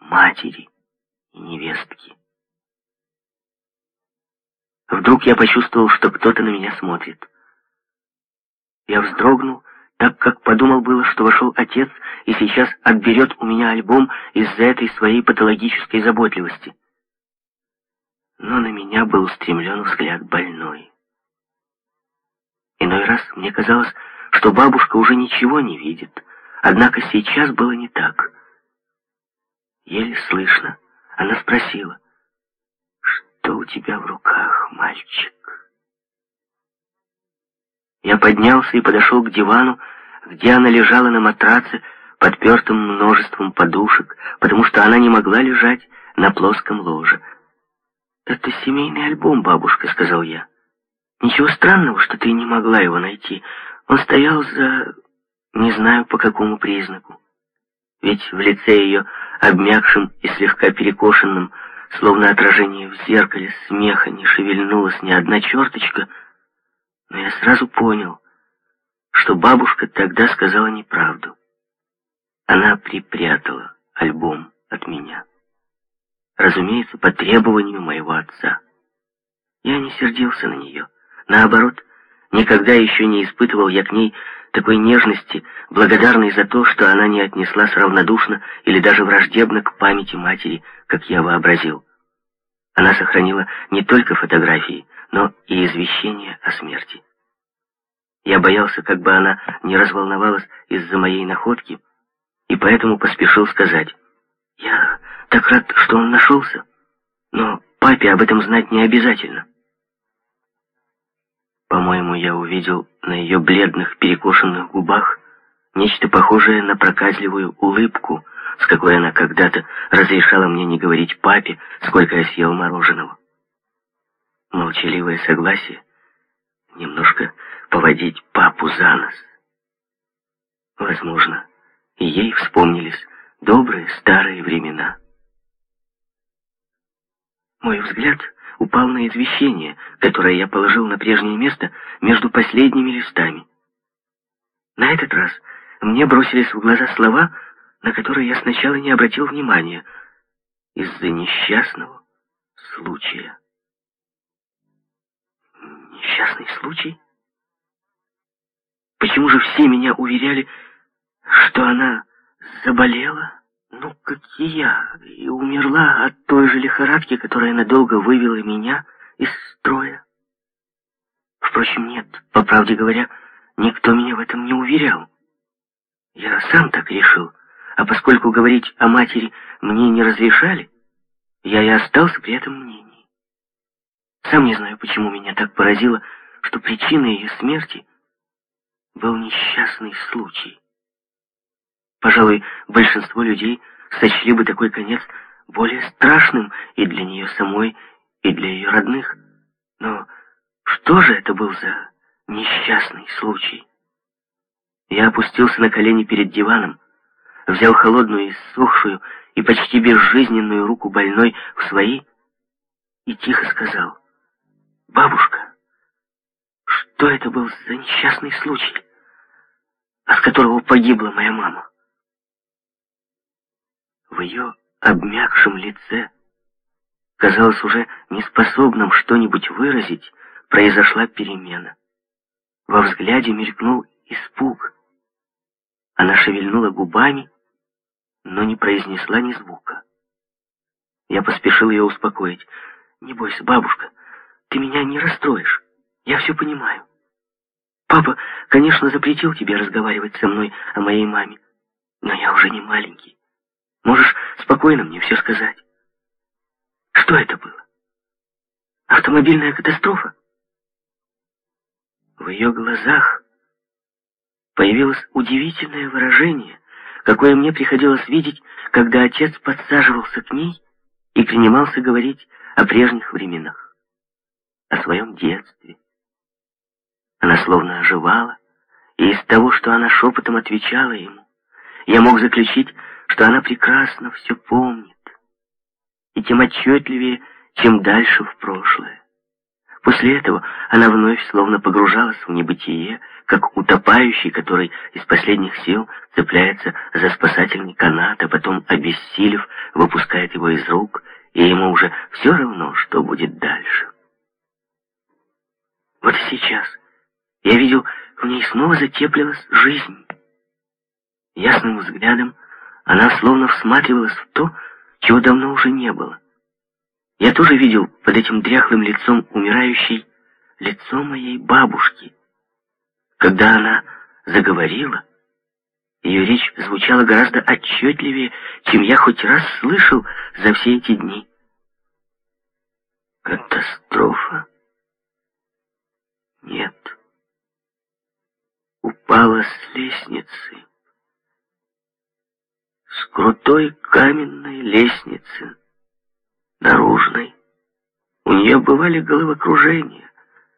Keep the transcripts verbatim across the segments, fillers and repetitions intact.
матери и невестки. Вдруг я почувствовал, что кто-то на меня смотрит. Я вздрогнул, так как подумал было, что вошел отец и сейчас отберет у меня альбом из-за этой своей патологической заботливости. Но на меня был устремлен взгляд больной. Иной раз мне казалось, что бабушка уже ничего не видит, однако сейчас было не так. Еле слышно, она спросила: «Что у тебя в руках, мальчик?» Я поднялся и подошел к дивану, где она лежала на матраце, подпертым множеством подушек, потому что она не могла лежать на плоском ложе. «Это семейный альбом, бабушка», — сказал я. «Ничего странного, что ты не могла его найти. Он стоял за... не знаю по какому признаку. Ведь в лице ее, обмякшим и слегка перекошенным, словно отражение в зеркале, смеха не шевельнулась ни одна черточка, но я сразу понял, что бабушка тогда сказала неправду. Она припрятала альбом от меня. Разумеется, по требованию моего отца. Я не сердился на нее. Наоборот, никогда еще не испытывал я к ней такой нежности, благодарной за то, что она не отнеслась равнодушно или даже враждебно к памяти матери, как я вообразил. Она сохранила не только фотографии, но и извещение о смерти. Я боялся, как бы она не разволновалась из-за моей находки, и поэтому поспешил сказать: «Я так рад, что он нашелся, но папе об этом знать не обязательно». По-моему, я увидел на ее бледных, перекошенных губах нечто похожее на проказливую улыбку, с какой она когда-то разрешала мне не говорить папе, сколько я съел мороженого. Молчаливое согласие немножко поводить папу за нос. Возможно, и ей вспомнились добрые старые времена. Мой взгляд упал на извещение, которое я положил на прежнее место между последними листами. На этот раз мне бросились в глаза слова, на которые я сначала не обратил внимания, из-за несчастного случая. Несчастный случай? Почему же все меня уверяли, что она заболела, ну, как и я, и умерла от той же лихорадки, которая надолго вывела меня из строя? Впрочем, нет, по правде говоря, никто меня в этом не уверял. Я сам так решил, а поскольку говорить о матери мне не разрешали, я и остался при этом мнении. Сам не знаю, почему меня так поразило, что причиной ее смерти был несчастный случай. Пожалуй, большинство людей сочли бы такой конец более страшным и для нее самой, и для ее родных. Но что же это был за несчастный случай? Я опустился на колени перед диваном, взял холодную, иссохшую и почти безжизненную руку больной в свои и тихо сказал: «Бабушка, что это был за несчастный случай, от которого погибла моя мама?» В ее обмякшем лице, казалось уже неспособным что-нибудь выразить, произошла перемена. Во взгляде мелькнул испуг. Она шевельнула губами, но не произнесла ни звука. Я поспешил ее успокоить. «Не бойся, бабушка, ты меня не расстроишь. Я все понимаю. Папа, конечно, запретил тебе разговаривать со мной о моей маме, но я уже не маленький. Можешь спокойно мне все сказать. Что это было? Автомобильная катастрофа?» В ее глазах появилось удивительное выражение, какое мне приходилось видеть, когда отец подсаживался к ней и принимался говорить о прежних временах, о своем детстве. Она словно оживала, и из того, что она шепотом отвечала ему, я мог заключить, что она прекрасно все помнит, и тем отчетливее, чем дальше в прошлое. После этого она вновь словно погружалась в небытие, как утопающий, который из последних сил цепляется за спасательный канат, а потом, обессилев, выпускает его из рук, и ему уже все равно, что будет дальше. Вот сейчас я видел, в ней снова затеплилась жизнь. Ясным взглядом она словно всматривалась в то, чего давно уже не было. Я тоже видел под этим дряхлым лицом умирающей лицо моей бабушки. Когда она заговорила, ее речь звучала гораздо отчетливее, чем я хоть раз слышал за все эти дни. Катастрофа? Нет. Упала с лестницы. С крутой каменной лестницы. Наружной. У нее бывали головокружения.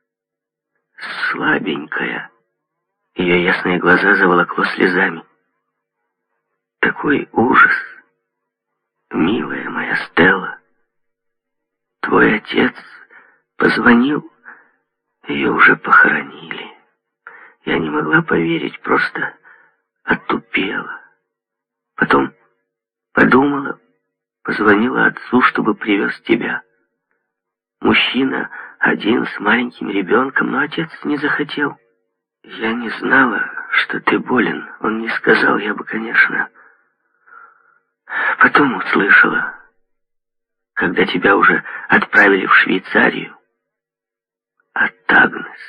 Слабенькая. Ее ясные глаза заволокло слезами. Такой ужас. Милая моя Стелла. Твой отец позвонил, ее уже похоронили. Я не могла поверить, просто оттупела. Потом подумала, позвонила отцу, чтобы привез тебя. Мужчина один с маленьким ребенком, но отец не захотел. Я не знала, что ты болен. Он не сказал, я бы, конечно. Потом услышала, когда тебя уже отправили в Швейцарию, от Агнес.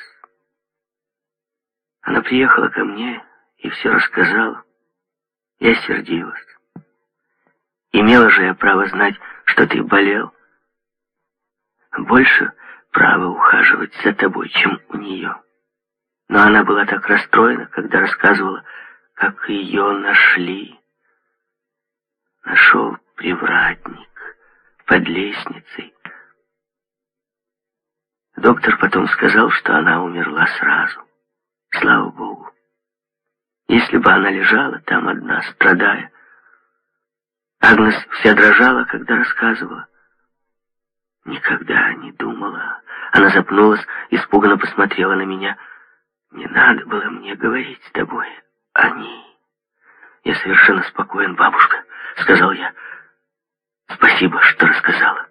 Она приехала ко мне и все рассказала. Я сердилась. Имела же я право знать, что ты болел. Больше права ухаживать за тобой, чем у нее. Но она была так расстроена, когда рассказывала, как ее нашли. Нашел привратник под лестницей. Доктор потом сказал, что она умерла сразу. Слава Богу. Если бы она лежала там одна, страдая. Агнес вся дрожала, когда рассказывала. Никогда не думала. Она запнулась, испуганно посмотрела на меня. Не надо было мне говорить с тобой о ней. Я совершенно спокоен, бабушка, сказал я. Спасибо, что рассказала.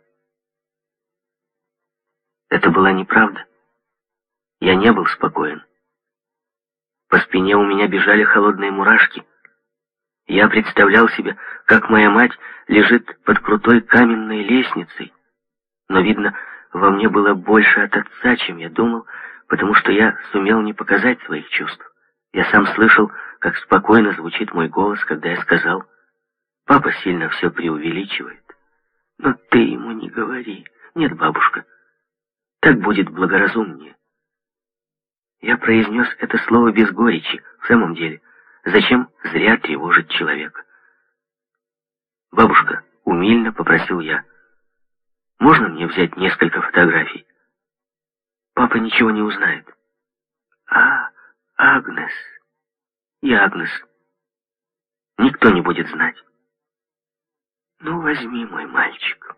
Это была неправда. Я не был спокоен. По спине у меня бежали холодные мурашки. Я представлял себе, как моя мать лежит под крутой каменной лестницей. Но, видно, во мне было больше от отца, чем я думал, потому что я сумел не показать своих чувств. Я сам слышал, как спокойно звучит мой голос, когда я сказал: «Папа сильно все преувеличивает. Но ты ему не говори. Нет, бабушка, так будет благоразумнее». Я произнес это слово без горечи. В самом деле, зачем зря тревожить человека? «Бабушка», — умильно попросил я, — «можно мне взять несколько фотографий? Папа ничего не узнает». «А, Агнес, и Агнес. Никто не будет знать». «Ну, возьми, мой мальчик».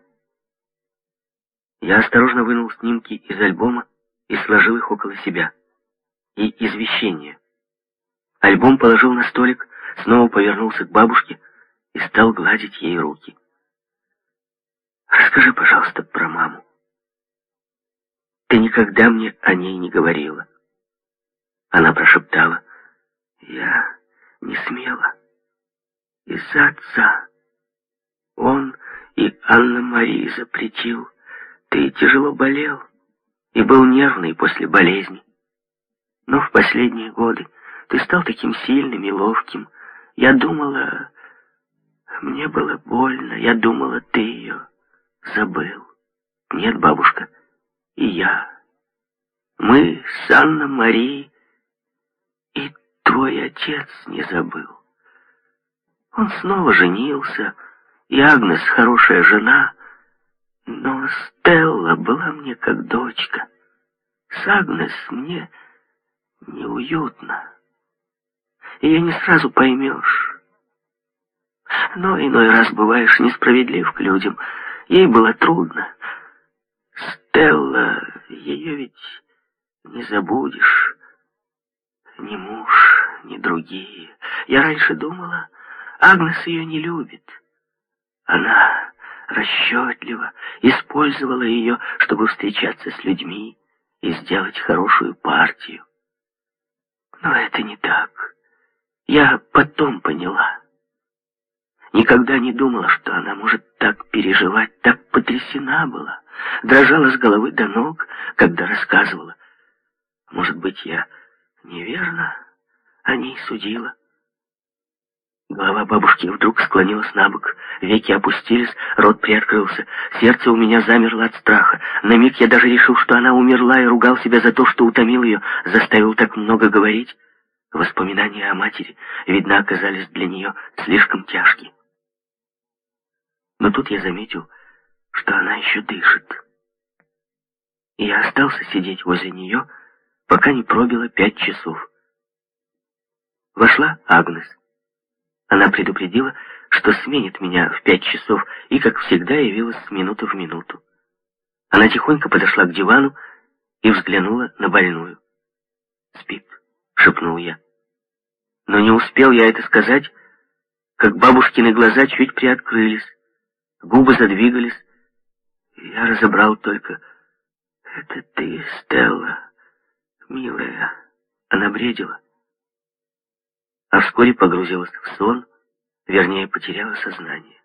Я осторожно вынул снимки из альбома и сложил их около себя. И извещение. Альбом положил на столик, снова повернулся к бабушке и стал гладить ей руки. «Расскажи, пожалуйста, про маму. Ты никогда мне о ней не говорила». Она прошептала: «Я не смела. Из-за отца. Он и Анна-Мария запретил. Ты тяжело болел и был нервный после болезни. Но в последние годы ты стал таким сильным и ловким. Я думала... Мне было больно. Я думала, ты ее забыл. Нет, бабушка, и я. Мы с Анной-Марией, и твой отец не забыл. Он снова женился, и Агнес хорошая жена, но Стелла была мне как дочка. С Агнес мне неуютно. Ее не сразу поймешь. Но иной раз бываешь несправедлив к людям. Ей было трудно. Стелла, ее ведь не забудешь. Ни муж, ни другие. Я раньше думала, Агнес ее не любит. Она расчетливо использовала ее, чтобы встречаться с людьми и сделать хорошую партию. Но это не так. Я потом поняла. Никогда не думала, что она может так переживать, так потрясена была, дрожала с головы до ног, когда рассказывала. Может быть, я неверно о ней судила. Голова бабушки вдруг склонилась на бок, веки опустились, рот приоткрылся. Сердце у меня замерло от страха. На миг я даже решил, что она умерла, и ругал себя за то, что утомил ее, заставил так много говорить. Воспоминания о матери, видно, оказались для нее слишком тяжкие. Но тут я заметил, что она еще дышит. И я остался сидеть возле нее, пока не пробило пять часов. Вошла Агнес. Она предупредила, что сменит меня в пять часов, и, как всегда, явилась с минуты в минуту. Она тихонько подошла к дивану и взглянула на больную. «Спит», — шепнул я. Но не успел я это сказать, как бабушкины глаза чуть приоткрылись, губы задвигались, и я разобрал только: «Это ты, Стелла, милая». Она бредила, а вскоре погрузилась в сон, вернее, потеряла сознание.